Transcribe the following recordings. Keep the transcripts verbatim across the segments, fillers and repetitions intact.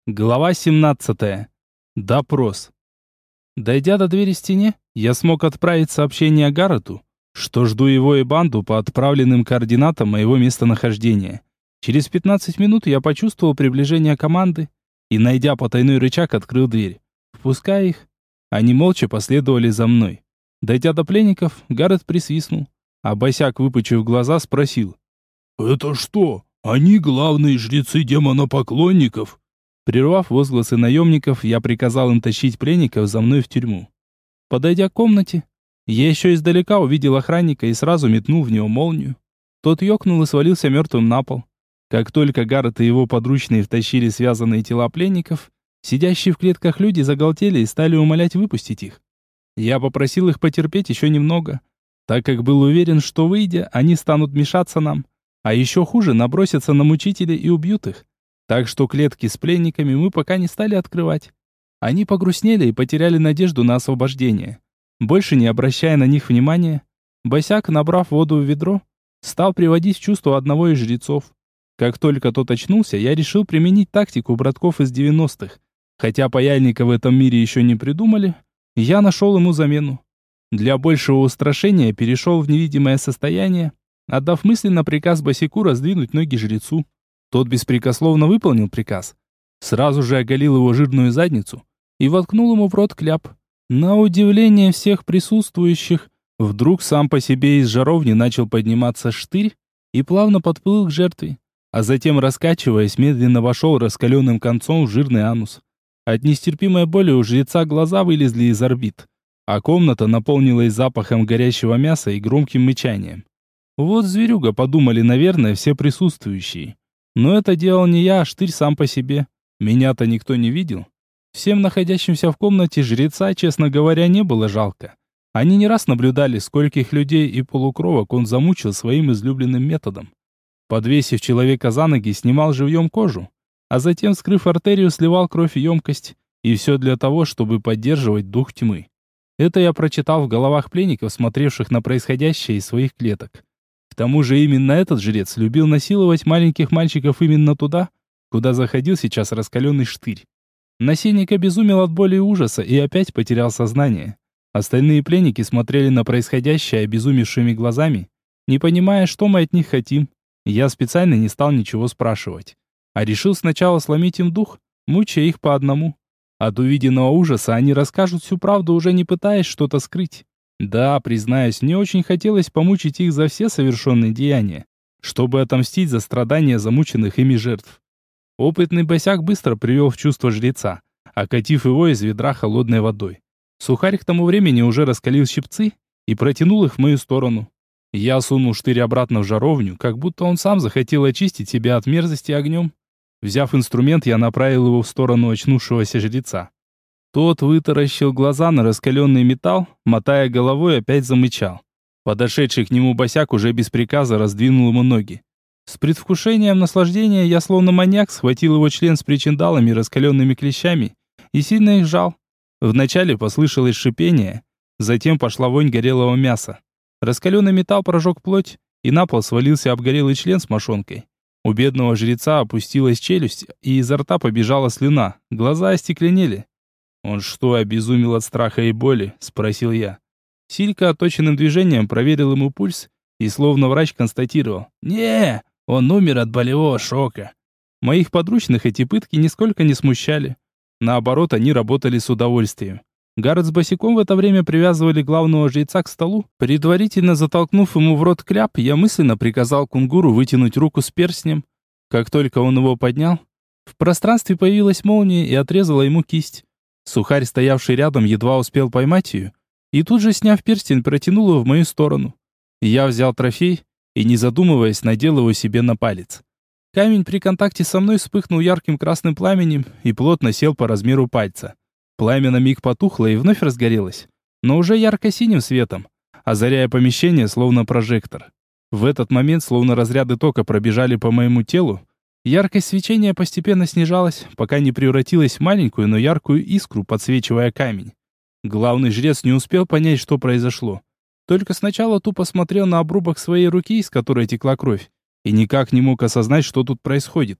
Глава семнадцатая. Допрос. Дойдя до двери в стене, я смог отправить сообщение Гаррету, что жду его и банду по отправленным координатам моего местонахождения. Через пятнадцать минут я почувствовал приближение команды и, найдя потайной рычаг, открыл дверь. Впуская их, они молча последовали за мной. Дойдя до пленников, Гаррет присвистнул, а босяк, выпучив глаза, спросил: «Это что, они главные жрецы демонопоклонников?» Прервав возгласы наемников, я приказал им тащить пленников за мной в тюрьму. Подойдя к комнате, я еще издалека увидел охранника и сразу метнул в него молнию. Тот ёкнул и свалился мертвым на пол. Как только Гаррет и его подручные втащили связанные тела пленников, сидящие в клетках люди загалдели и стали умолять выпустить их. Я попросил их потерпеть еще немного, так как был уверен, что, выйдя, они станут мешаться нам, а еще хуже, набросятся на мучителей и убьют их. Так что клетки с пленниками мы пока не стали открывать. Они погрустнели и потеряли надежду на освобождение. Больше не обращая на них внимания, босяк, набрав воду в ведро, стал приводить в чувство одного из жрецов. Как только тот очнулся, я решил применить тактику братков из девяностых. Хотя паяльника в этом мире еще не придумали, я нашел ему замену. Для большего устрашения перешел в невидимое состояние, отдав мысленно приказ босяку раздвинуть ноги жрецу. Тот беспрекословно выполнил приказ. Сразу же оголил его жирную задницу и воткнул ему в рот кляп. На удивление всех присутствующих, вдруг сам по себе из жаровни начал подниматься штырь и плавно подплыл к жертве, а затем, раскачиваясь, медленно вошел раскаленным концом в жирный анус. От нестерпимой боли у жреца глаза вылезли из орбит, а комната наполнилась запахом горящего мяса и громким мычанием. Вот зверюга, подумали, наверное, все присутствующие. Но это делал не я, а штырь сам по себе. Меня-то никто не видел. Всем находящимся в комнате жреца, честно говоря, не было жалко. Они не раз наблюдали, скольких людей и полукровок он замучил своим излюбленным методом. Подвесив человека за ноги, снимал живьем кожу, а затем, вскрыв артерию, сливал кровь в емкость. И все для того, чтобы поддерживать дух тьмы. Это я прочитал в головах пленников, смотревших на происходящее из своих клеток. К тому же именно этот жрец любил насиловать маленьких мальчиков именно туда, куда заходил сейчас раскаленный штырь. Насильник обезумел от боли и ужаса и опять потерял сознание. Остальные пленники смотрели на происходящее обезумевшими глазами, не понимая, что мы от них хотим. Я специально не стал ничего спрашивать, а решил сначала сломить им дух, мучая их по одному. От увиденного ужаса они расскажут всю правду, уже не пытаясь что-то скрыть. Да, признаюсь, мне очень хотелось помучить их за все совершенные деяния, чтобы отомстить за страдания замученных ими жертв. Опытный босяк быстро привел в чувство жреца, окатив его из ведра холодной водой. Сухарь к тому времени уже раскалил щипцы и протянул их в мою сторону. Я сунул штырь обратно в жаровню, как будто он сам захотел очистить себя от мерзости огнем. Взяв инструмент, я направил его в сторону очнувшегося жреца. Тот вытаращил глаза на раскаленный металл, мотая головой, опять замычал. Подошедший к нему босяк уже без приказа раздвинул ему ноги. С предвкушением наслаждения я, словно маньяк, схватил его член с причиндалами, раскаленными клещами, и сильно их жал. Вначале послышалось шипение, затем пошла вонь горелого мяса. Раскаленный металл прожег плоть, и на пол свалился обгорелый член с мошонкой. У бедного жреца опустилась челюсть, и изо рта побежала слюна, глаза остекленели. «Он что, обезумел от страха и боли?» – спросил я. Силька отточенным движением проверил ему пульс и, словно врач, констатировал: «Не, он умер от болевого шока». Моих подручных эти пытки нисколько не смущали. Наоборот, они работали с удовольствием. Гаррет с босиком в это время привязывали главного жреца к столу. Предварительно затолкнув ему в рот кляп, я мысленно приказал кунгуру вытянуть руку с перстнем. Как только он его поднял, в пространстве появилась молния и отрезала ему кисть. Сухарь, стоявший рядом, едва успел поймать ее, и тут же, сняв перстень, протянул его в мою сторону. Я взял трофей и, не задумываясь, надел его себе на палец. Камень при контакте со мной вспыхнул ярким красным пламенем и плотно сел по размеру пальца. Пламя на миг потухло и вновь разгорелось, но уже ярко-синим светом, озаряя помещение словно прожектор. В этот момент, словно разряды тока пробежали по моему телу, яркость свечения постепенно снижалась, пока не превратилась в маленькую, но яркую искру, подсвечивая камень. Главный жрец не успел понять, что произошло. Только сначала тупо смотрел на обрубок своей руки, из которой текла кровь, и никак не мог осознать, что тут происходит.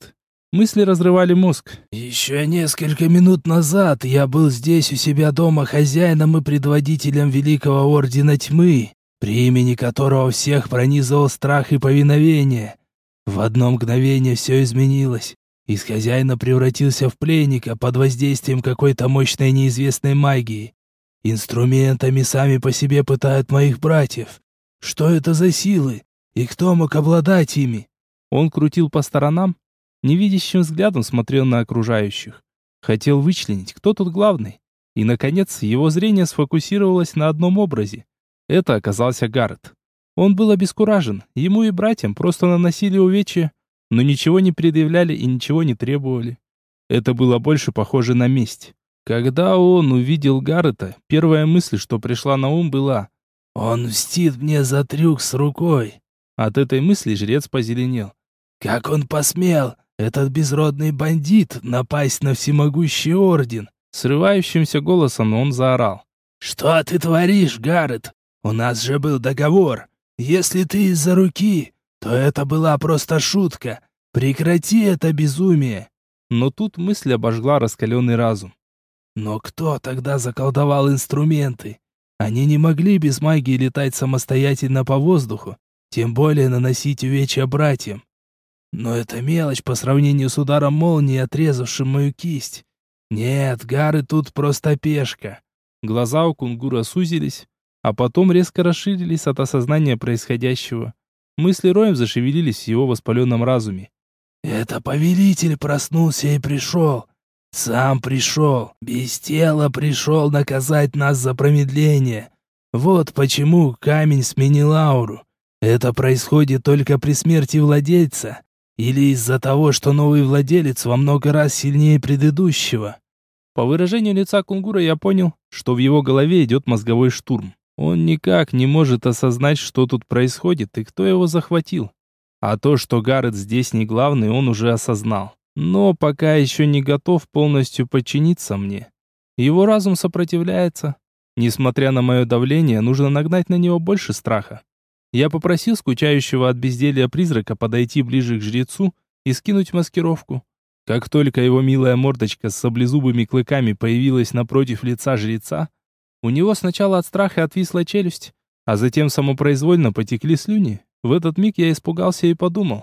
Мысли разрывали мозг. «Еще несколько минут назад я был здесь у себя дома хозяином и предводителем Великого Ордена Тьмы, при имени которого всех пронизывал страх и повиновение. В одно мгновение все изменилось. Из хозяина превратился в пленника под воздействием какой-то мощной неизвестной магии. Инструментами сами по себе пытают моих братьев. Что это за силы? И кто мог обладать ими?» Он крутил по сторонам, невидящим взглядом смотрел на окружающих. Хотел вычленить, кто тут главный. И, наконец, его зрение сфокусировалось на одном образе. Это оказался Гаррет. Он был обескуражен, ему и братьям просто наносили увечья, но ничего не предъявляли и ничего не требовали. Это было больше похоже на месть. Когда он увидел Гаррета, первая мысль, что пришла на ум, была: «Он мстит мне за трюк с рукой». От этой мысли жрец позеленел. «Как он посмел, этот безродный бандит, напасть на всемогущий орден?» Срывающимся голосом он заорал: «Что ты творишь, Гаррет? У нас же был договор. Если ты из-за руки, то это была просто шутка. Прекрати это безумие». Но тут мысль обожгла раскаленный разум. «Но кто тогда заколдовал инструменты? Они не могли без магии летать самостоятельно по воздуху, тем более наносить увечья братьям. Но это мелочь по сравнению с ударом молнии, отрезавшим мою кисть. Нет, Гаррет тут просто пешка». Глаза у кунгура сузились, а потом резко расширились от осознания происходящего. Мысли роем зашевелились в его воспаленном разуме. «Это повелитель проснулся и пришел. Сам пришел, без тела пришел наказать нас за промедление. Вот почему камень сменил ауру. Это происходит только при смерти владельца или из-за того, что новый владелец во много раз сильнее предыдущего». По выражению лица кунгура я понял, что в его голове идет мозговой штурм. Он никак не может осознать, что тут происходит и кто его захватил. А то, что Гаррет здесь не главный, он уже осознал. Но пока еще не готов полностью подчиниться мне. Его разум сопротивляется. Несмотря на мое давление, нужно нагнать на него больше страха. Я попросил скучающего от безделья призрака подойти ближе к жрецу и скинуть маскировку. Как только его милая мордочка с саблезубыми клыками появилась напротив лица жреца, у него сначала от страха отвисла челюсть, а затем самопроизвольно потекли слюни. В этот миг я испугался и подумал: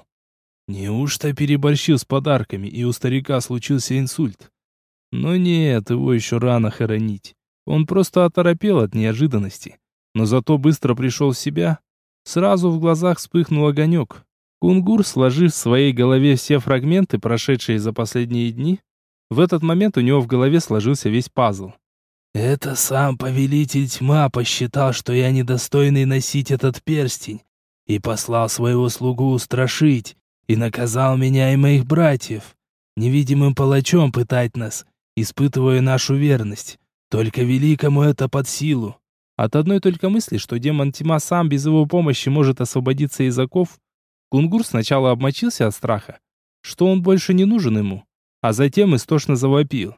неужто переборщил с подарками, и у старика случился инсульт? Но нет, его еще рано хоронить. Он просто оторопел от неожиданности, но зато быстро пришел в себя. Сразу в глазах вспыхнул огонек. Кунгур, сложив в своей голове все фрагменты, прошедшие за последние дни, в этот момент у него в голове сложился весь пазл. «Это сам повелитель тьма посчитал, что я недостойный носить этот перстень, и послал своего слугу устрашить, и наказал меня и моих братьев, невидимым палачом пытать нас, испытывая нашу верность. Только великому это под силу». От одной только мысли, что демон тьма сам без его помощи может освободиться из оков, кунгур сначала обмочился от страха, что он больше не нужен ему, а затем истошно завопил: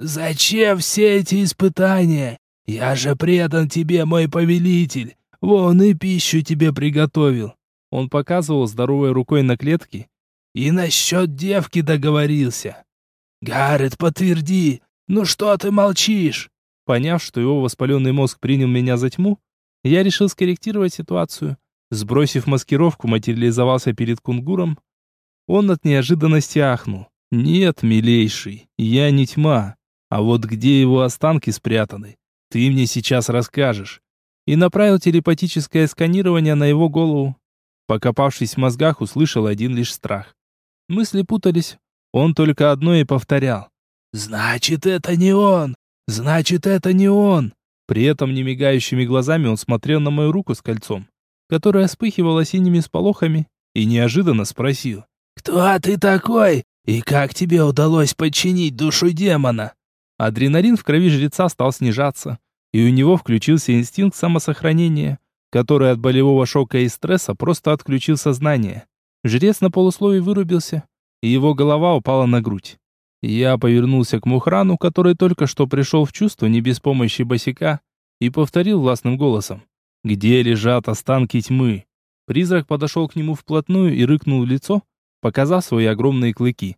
«Зачем все эти испытания? Я же предан тебе, мой повелитель. Вон и пищу тебе приготовил». Он показывал здоровой рукой на клетки. «И насчет девки договорился. Гаррет, подтверди, ну что ты молчишь?» Поняв, что его воспаленный мозг принял меня за тьму, я решил скорректировать ситуацию. Сбросив маскировку, материализовался перед кунгуром. Он от неожиданности ахнул. «Нет, милейший, я не тьма. А вот где его останки спрятаны, ты мне сейчас расскажешь». И направил телепатическое сканирование на его голову. Покопавшись в мозгах, услышал один лишь страх. Мысли путались. Он только одно и повторял: «Значит, это не он! Значит, это не он!» При этом немигающими глазами он смотрел на мою руку с кольцом, которая вспыхивала синими сполохами, и неожиданно спросил: «Кто ты такой? И как тебе удалось подчинить душу демона?» Адреналин в крови жреца стал снижаться, и у него включился инстинкт самосохранения, который от болевого шока и стресса просто отключил сознание. Жрец на полусловии вырубился, и его голова упала на грудь. Я повернулся к Мухрану, который только что пришел в чувство не без помощи босяка, и повторил властным голосом: «Где лежат останки тьмы?» Призрак подошел к нему вплотную и рыкнул в лицо, показав свои огромные клыки.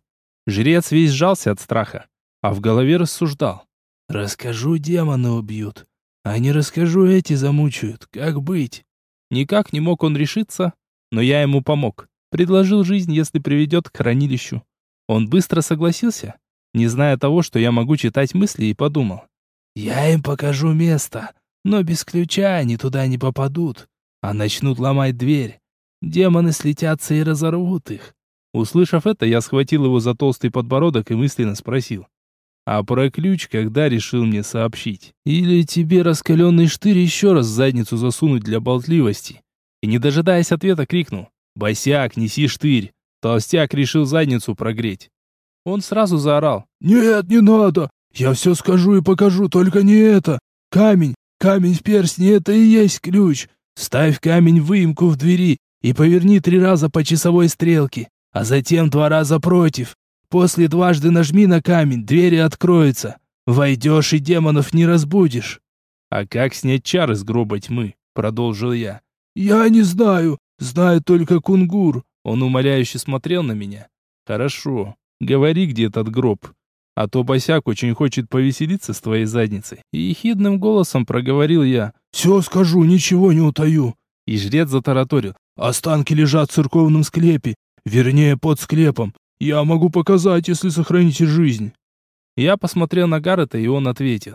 Жрец весь сжался от страха, а в голове рассуждал. «Расскажу, демоны убьют. А не расскажу, эти замучают. Как быть?» Никак не мог он решиться, но я ему помог. Предложил жизнь, если приведет к хранилищу. Он быстро согласился, не зная того, что я могу читать мысли, и подумал. «Я им покажу место, но без ключа они туда не попадут, а начнут ломать дверь. Демоны слетятся и разорвут их». Услышав это, я схватил его за толстый подбородок и мысленно спросил. «А про ключ когда решил мне сообщить? Или тебе раскаленный штырь еще раз в задницу засунуть для болтливости?» И не дожидаясь ответа, крикнул. «Босяк, неси штырь!» Толстяк решил задницу прогреть. Он сразу заорал. «Нет, не надо! Я все скажу и покажу, только не это! Камень, камень в перстне, это и есть ключ! Ставь камень в выемку в двери и поверни три раза по часовой стрелке, а затем два раза против. После дважды нажми на камень, двери откроются. Войдешь и демонов не разбудишь». «А как снять чары с гроба тьмы?» Продолжил я. «Я не знаю, знает только кунгур». Он умоляюще смотрел на меня. «Хорошо, говори, где этот гроб. А то босяк очень хочет повеселиться с твоей задницей». И ехидным голосом проговорил я. «Все скажу, ничего не утаю». И жрец затараторил. «Останки лежат в церковном склепе, вернее, под склепом. Я могу показать, если сохраните жизнь». Я посмотрел на Гаррета, и он ответил.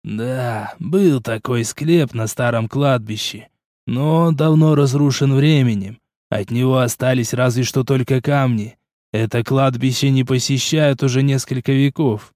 «Да, был такой склеп на старом кладбище, но он давно разрушен временем. От него остались разве что только камни. Это кладбище не посещают уже несколько веков».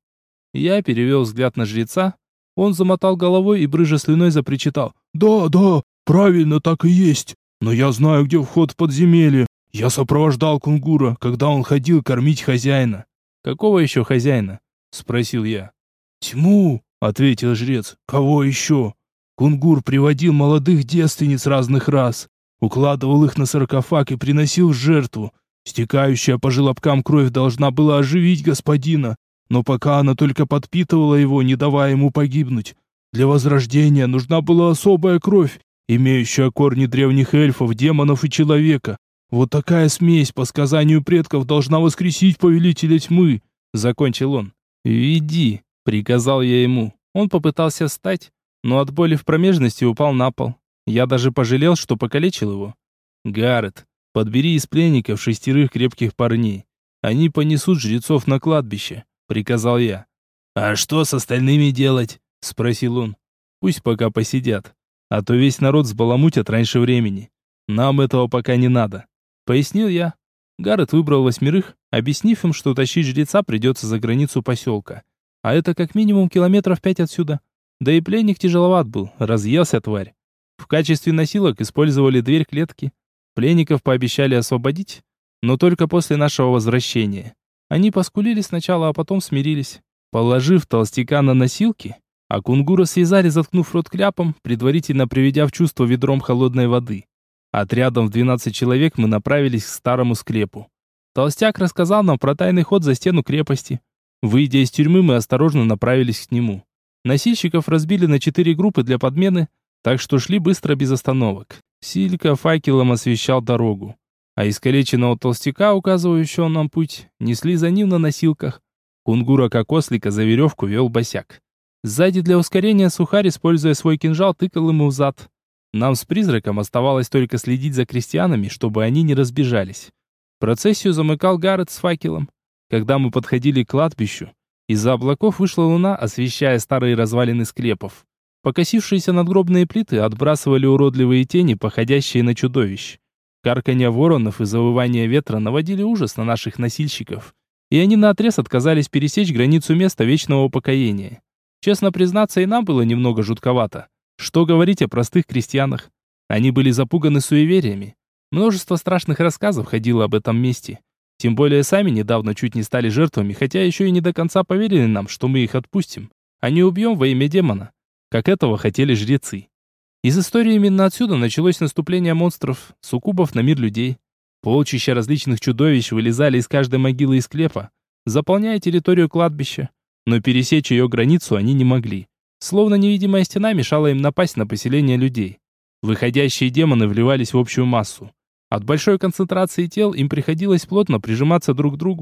Я перевел взгляд на жреца. Он замотал головой и, брыжа слюной, запричитал. «Да, да, правильно, так и есть. Но я знаю, где вход в подземелье. Я сопровождал кунгура, когда он ходил кормить хозяина». «Какого еще хозяина?» — спросил я. «Тьму», — ответил жрец. «Кого еще? Кунгур приводил молодых девственниц разных рас, укладывал их на саркофаг и приносил в жертву. Стекающая по желобкам кровь должна была оживить господина, но пока она только подпитывала его, не давая ему погибнуть. Для возрождения нужна была особая кровь, имеющая корни древних эльфов, демонов и человека. Вот такая смесь, по сказанию предков, должна воскресить повелителя тьмы», — закончил он. «Веди», — приказал я ему. Он попытался встать, но от боли в промежности упал на пол. Я даже пожалел, что покалечил его. «Гаррет, подбери из пленников шестерых крепких парней. Они понесут жрецов на кладбище», — приказал я. «А что с остальными делать?» — спросил он. «Пусть пока посидят, а то весь народ сбаламутят раньше времени. Нам этого пока не надо», — пояснил я. Гаррет выбрал восьмерых, объяснив им, что тащить жреца придется за границу поселка. А это как минимум километров пять отсюда. Да и пленник тяжеловат был, разъелся тварь. В качестве носилок использовали дверь клетки. Пленников пообещали освободить, но только после нашего возвращения. Они поскулили сначала, а потом смирились. Положив толстяка на носилки, а кунгура связали, заткнув рот кляпом, предварительно приведя в чувство ведром холодной воды. Отрядом в двенадцать человек мы направились к старому склепу. Толстяк рассказал нам про тайный ход за стену крепости. Выйдя из тюрьмы, мы осторожно направились к нему. Носильщиков разбили на четыре группы для подмены, так что шли быстро без остановок. Силька факелом освещал дорогу, а искалеченного толстяка, указывающего нам путь, несли за ним на носилках. Кунгура как ослика за веревку вел босяк. Сзади для ускорения сухарь, используя свой кинжал, тыкал ему в зад. Нам с призраком оставалось только следить за крестьянами, чтобы они не разбежались. Процессию замыкал Гаррет с факелом. Когда мы подходили к кладбищу, из-за облаков вышла луна, освещая старые развалины склепов. Покосившиеся надгробные плиты отбрасывали уродливые тени, походящие на чудовищ. Карканье воронов и завывание ветра наводили ужас на наших носильщиков, и они наотрез отказались пересечь границу места вечного упокоения. Честно признаться, и нам было немного жутковато. Что говорить о простых крестьянах? Они были запуганы суевериями. Множество страшных рассказов ходило об этом месте. Тем более сами недавно чуть не стали жертвами, хотя еще и не до конца поверили нам, что мы их отпустим, а не убьем во имя демона, как этого хотели жрецы. Из истории именно отсюда началось наступление монстров, суккубов на мир людей. Полчища различных чудовищ вылезали из каждой могилы и склепа, заполняя территорию кладбища, но пересечь ее границу они не могли. Словно невидимая стена мешала им напасть на поселение людей. Выходящие демоны вливались в общую массу. От большой концентрации тел им приходилось плотно прижиматься друг к другу.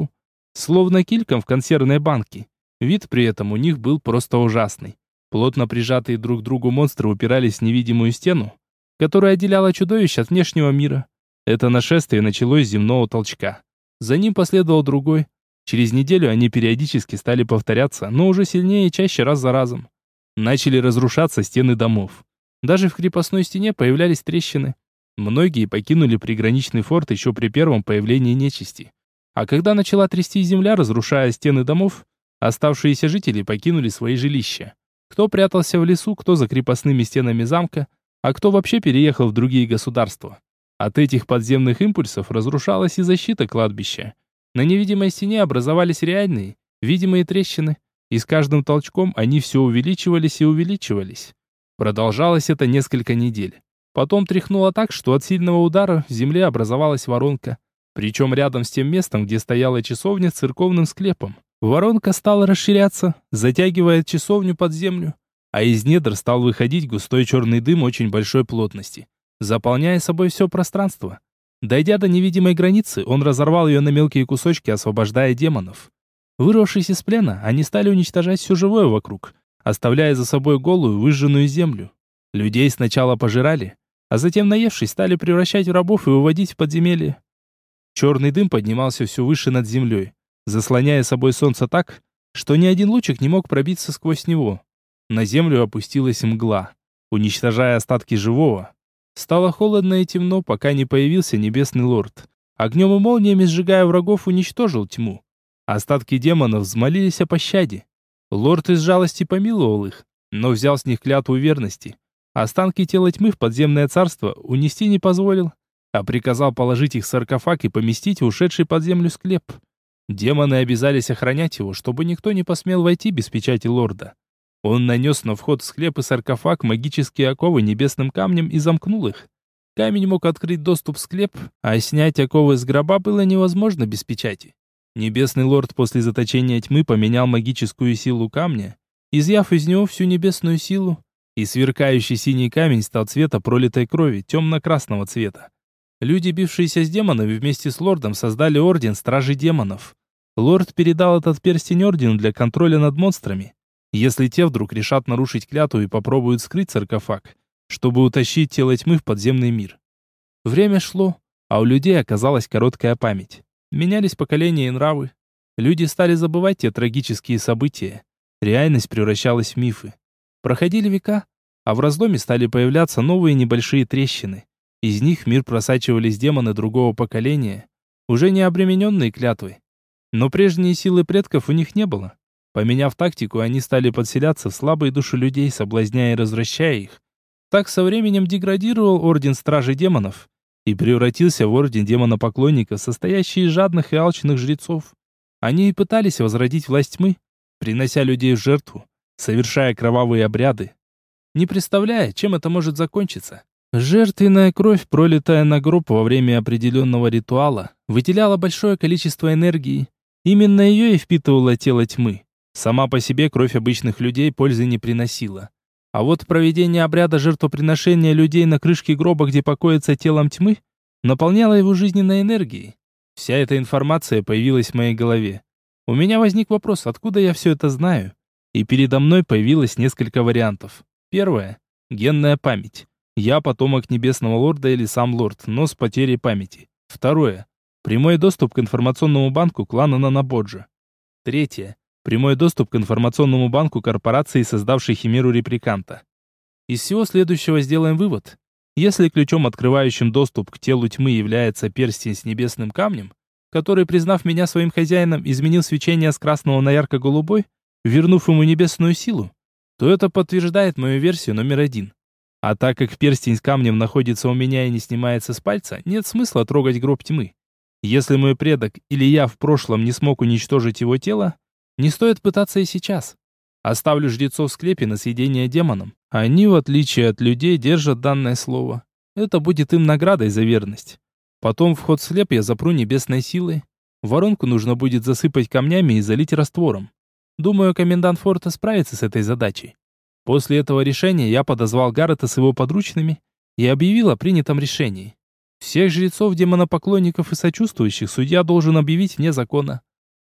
словно кильком в консервной банке. Вид при этом у них был просто ужасный. Плотно прижатые друг к другу монстры упирались в невидимую стену, которая отделяла чудовищ от внешнего мира. Это нашествие началось с земного толчка. За ним последовал другой. Через неделю они периодически стали повторяться, но уже сильнее и чаще раз за разом. Начали разрушаться стены домов. Даже в крепостной стене появлялись трещины. Многие покинули приграничный форт еще при первом появлении нечисти. А когда начала трясти земля, разрушая стены домов, оставшиеся жители покинули свои жилища. Кто прятался в лесу, кто за крепостными стенами замка, а кто вообще переехал в другие государства. От этих подземных импульсов разрушалась и защита кладбища. На невидимой стене образовались реальные, видимые трещины, и с каждым толчком они все увеличивались и увеличивались. Продолжалось это несколько недель. Потом тряхнуло так, что от сильного удара в земле образовалась воронка, причем рядом с тем местом, где стояла часовня с церковным склепом. Воронка стала расширяться, затягивая часовню под землю, а из недр стал выходить густой черный дым очень большой плотности, заполняя собой все пространство. Дойдя до невидимой границы, он разорвал ее на мелкие кусочки, освобождая демонов. Вырвавшись из плена, они стали уничтожать все живое вокруг, оставляя за собой голую, выжженную землю. Людей сначала пожирали, а затем, наевшись, стали превращать в рабов и уводить в подземелье. Черный дым поднимался все выше над землей, заслоняя собой солнце так, что ни один лучик не мог пробиться сквозь него. На землю опустилась мгла, уничтожая остатки живого. Стало холодно и темно, пока не появился небесный лорд. Огнем и молниями сжигая врагов, уничтожил тьму. Остатки демонов взмолились о пощаде. Лорд из жалости помиловал их, но взял с них клятву верности. Останки тела тьмы в подземное царство унести не позволил, а приказал положить их в саркофаг и поместить в ушедший под землю склеп. Демоны обязались охранять его, чтобы никто не посмел войти без печати лорда. Он нанес на вход в склеп и саркофаг магические оковы небесным камнем и замкнул их. Камень мог открыть доступ в склеп, а снять оковы с гроба было невозможно без печати. Небесный лорд после заточения тьмы поменял магическую силу камня, изъяв из него всю небесную силу, и сверкающий синий камень стал цвета пролитой крови, темно-красного цвета. Люди, бившиеся с демонами, вместе с лордом создали орден Стражи Демонов. Лорд передал этот перстень ордену для контроля над монстрами, если те вдруг решат нарушить клятву и попробуют скрыть саркофаг, чтобы утащить тело тьмы в подземный мир. Время шло, а у людей оказалась короткая память. Менялись поколения и нравы. Люди стали забывать те трагические события. Реальность превращалась в мифы. Проходили века, а в разломе стали появляться новые небольшие трещины. Из них в мир просачивались демоны другого поколения, уже не обремененные клятвой. Но прежние силы предков у них не было. Поменяв тактику, они стали подселяться в слабые души людей, соблазняя и развращая их. Так со временем деградировал орден Стражей Демонов и превратился в орден демонопоклонников, состоящий из жадных и алчных жрецов. Они и пытались возродить власть тьмы, принося людей в жертву, совершая кровавые обряды, не представляя, чем это может закончиться. Жертвенная кровь, пролитая на гроб во время определенного ритуала, выделяла большое количество энергии. Именно ее и впитывало тело тьмы. Сама по себе кровь обычных людей пользы не приносила. А вот проведение обряда жертвоприношения людей на крышке гроба, где покоится телом тьмы, наполняло его жизненной энергией. Вся эта информация появилась в моей голове. У меня возник вопрос, откуда я все это знаю? И передо мной появилось несколько вариантов. Первое. Генная память. Я потомок Небесного Лорда или сам Лорд, но с потерей памяти. Второе. Прямой доступ к информационному банку клана Нанабоджа. Третье. Прямой доступ к информационному банку корпорации, создавшей Химеру Репликанта. Из всего следующего сделаем вывод. Если ключом, открывающим доступ к телу тьмы, является перстень с небесным камнем, который, признав меня своим хозяином, изменил свечение с красного на ярко-голубой, вернув ему небесную силу, то это подтверждает мою версию номер один. А так как перстень с камнем находится у меня и не снимается с пальца, нет смысла трогать гроб тьмы. Если мой предок или я в прошлом не смог уничтожить его тело, не стоит пытаться и сейчас. Оставлю жрецов в склепе на съедение демонам. Они, в отличие от людей, держат данное слово. Это будет им наградой за верность. Потом вход в склеп я запру небесной силой. Воронку нужно будет засыпать камнями и залить раствором. Думаю, комендант форта справится с этой задачей. После этого решения я подозвал Гаррета с его подручными и объявил о принятом решении. Всех жрецов, демонопоклонников и сочувствующих судья должен объявить вне закона.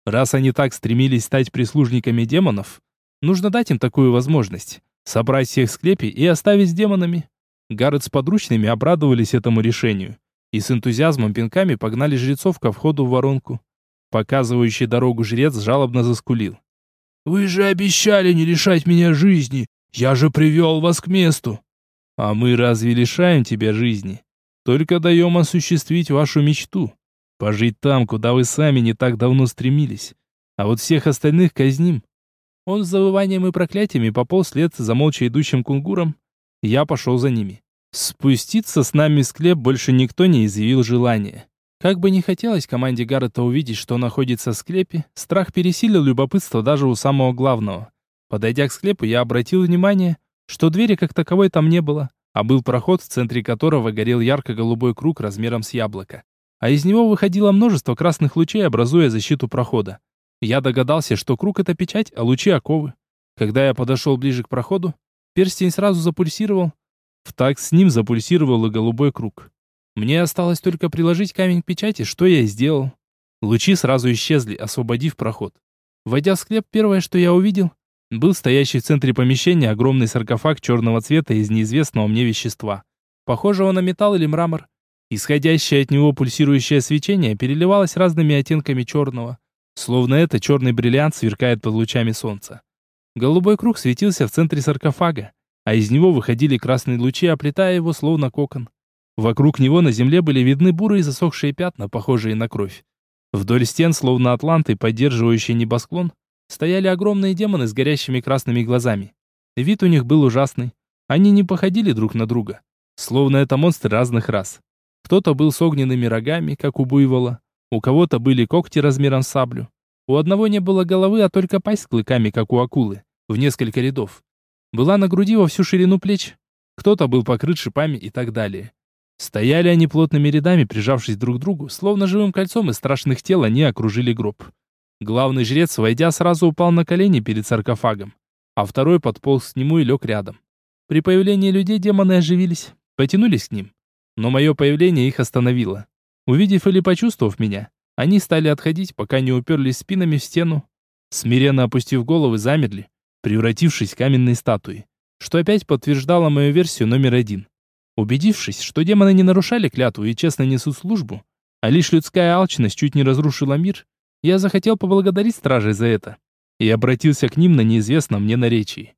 Раз они так стремились стать прислужниками демонов, нужно дать им такую возможность. Собрать всех в склепе и оставить с демонами. Гаррет с подручными обрадовались этому решению и с энтузиазмом пинками погнали жрецов ко входу в воронку. Показывающий дорогу жрец жалобно заскулил. «Вы же обещали не лишать меня жизни! Я же привел вас к месту!» «А мы разве лишаем тебя жизни? Только даем осуществить вашу мечту. Пожить там, куда вы сами не так давно стремились. А вот всех остальных казним». Он с завыванием и проклятиями пополз вслед за молча идущим кунгуром. Я пошел за ними. Спуститься с нами в склеп больше никто не изъявил желания. Как бы не хотелось команде Гаррета увидеть, что находится в склепе, страх пересилил любопытство даже у самого главного. Подойдя к склепу, я обратил внимание, что двери как таковой там не было, а был проход, в центре которого горел ярко-голубой круг размером с яблоко. А из него выходило множество красных лучей, образуя защиту прохода. Я догадался, что круг — это печать, а лучи — оковы. Когда я подошел ближе к проходу, перстень сразу запульсировал. В такт с ним запульсировал и голубой круг. Мне осталось только приложить камень к печати, что я и сделал. Лучи сразу исчезли, освободив проход. Войдя в склеп, первое, что я увидел, был стоящий в центре помещения огромный саркофаг черного цвета из неизвестного мне вещества, похожего на металл или мрамор. Исходящее от него пульсирующее свечение переливалось разными оттенками черного, словно это черный бриллиант сверкает под лучами солнца. Голубой круг светился в центре саркофага, а из него выходили красные лучи, оплетая его словно кокон. Вокруг него на земле были видны бурые засохшие пятна, похожие на кровь. Вдоль стен, словно атланты, поддерживающие небосклон, стояли огромные демоны с горящими красными глазами. Вид у них был ужасный. Они не походили друг на друга, словно это монстры разных рас. Кто-то был с огненными рогами, как у буйвола, у кого-то были когти размером с саблю. У одного не было головы, а только пасть с клыками, как у акулы, в несколько рядов. Была на груди во всю ширину плеч. Кто-то был покрыт шипами и так далее. Стояли они плотными рядами, прижавшись друг к другу, словно живым кольцом из страшных тел они окружили гроб. Главный жрец, войдя, сразу упал на колени перед саркофагом, а второй подполз к нему и лег рядом. При появлении людей демоны оживились, потянулись к ним. Но мое появление их остановило. Увидев или почувствовав меня, они стали отходить, пока не уперлись спинами в стену. Смиренно опустив головы, замерли, превратившись в каменные статуи, что опять подтверждало мою версию номер один. Убедившись, что демоны не нарушали клятву и честно несут службу, а лишь людская алчность чуть не разрушила мир, я захотел поблагодарить стражей за это и обратился к ним на неизвестном мне наречии.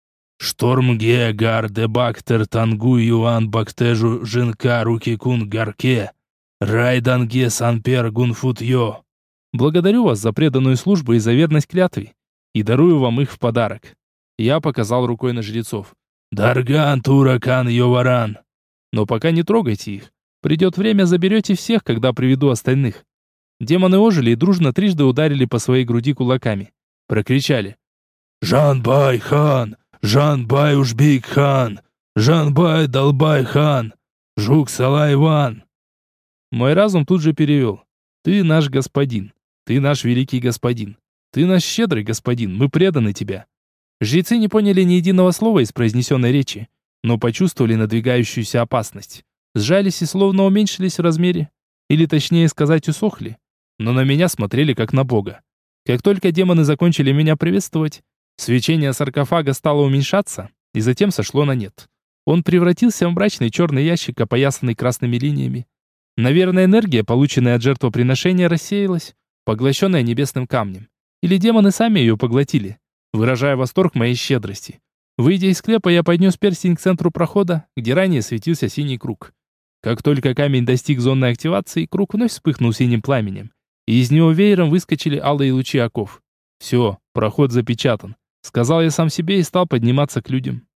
«Штормге гар дебактер тангу юан бактежу жинка руки кун гарке, райданге санпер гунфутьё». Благодарю вас за преданную службу и за верность клятве, и дарую вам их в подарок. Я показал рукой на жрецов. «Дарган туракан йоваран». Но пока не трогайте их. Придет время, заберете всех, когда приведу остальных. Демоны ожили и дружно трижды ударили по своей груди кулаками. Прокричали: «Жанбай хан! Жанбай Ушбик хан! Жанбай Долбай хан! Жук Салай Ван!» Мой разум тут же перевел: «Ты наш господин, ты наш великий господин, ты наш щедрый господин, мы преданы тебе». Жрецы не поняли ни единого слова из произнесенной речи, но почувствовали надвигающуюся опасность. Сжались и словно уменьшились в размере, или точнее сказать, усохли, но на меня смотрели как на бога. Как только демоны закончили меня приветствовать, свечение саркофага стало уменьшаться и затем сошло на нет. Он превратился в мрачный черный ящик, опоясанный красными линиями. Наверное, энергия, полученная от жертвоприношения, рассеялась, поглощенная небесным камнем. Или демоны сами ее поглотили, выражая восторг моей щедрости. Выйдя из склепа, я поднес перстень к центру прохода, где ранее светился синий круг. Как только камень достиг зонной активации, круг вновь вспыхнул синим пламенем, и из него веером выскочили алые лучи оков. «Все, проход запечатан», — сказал я сам себе и стал подниматься к людям.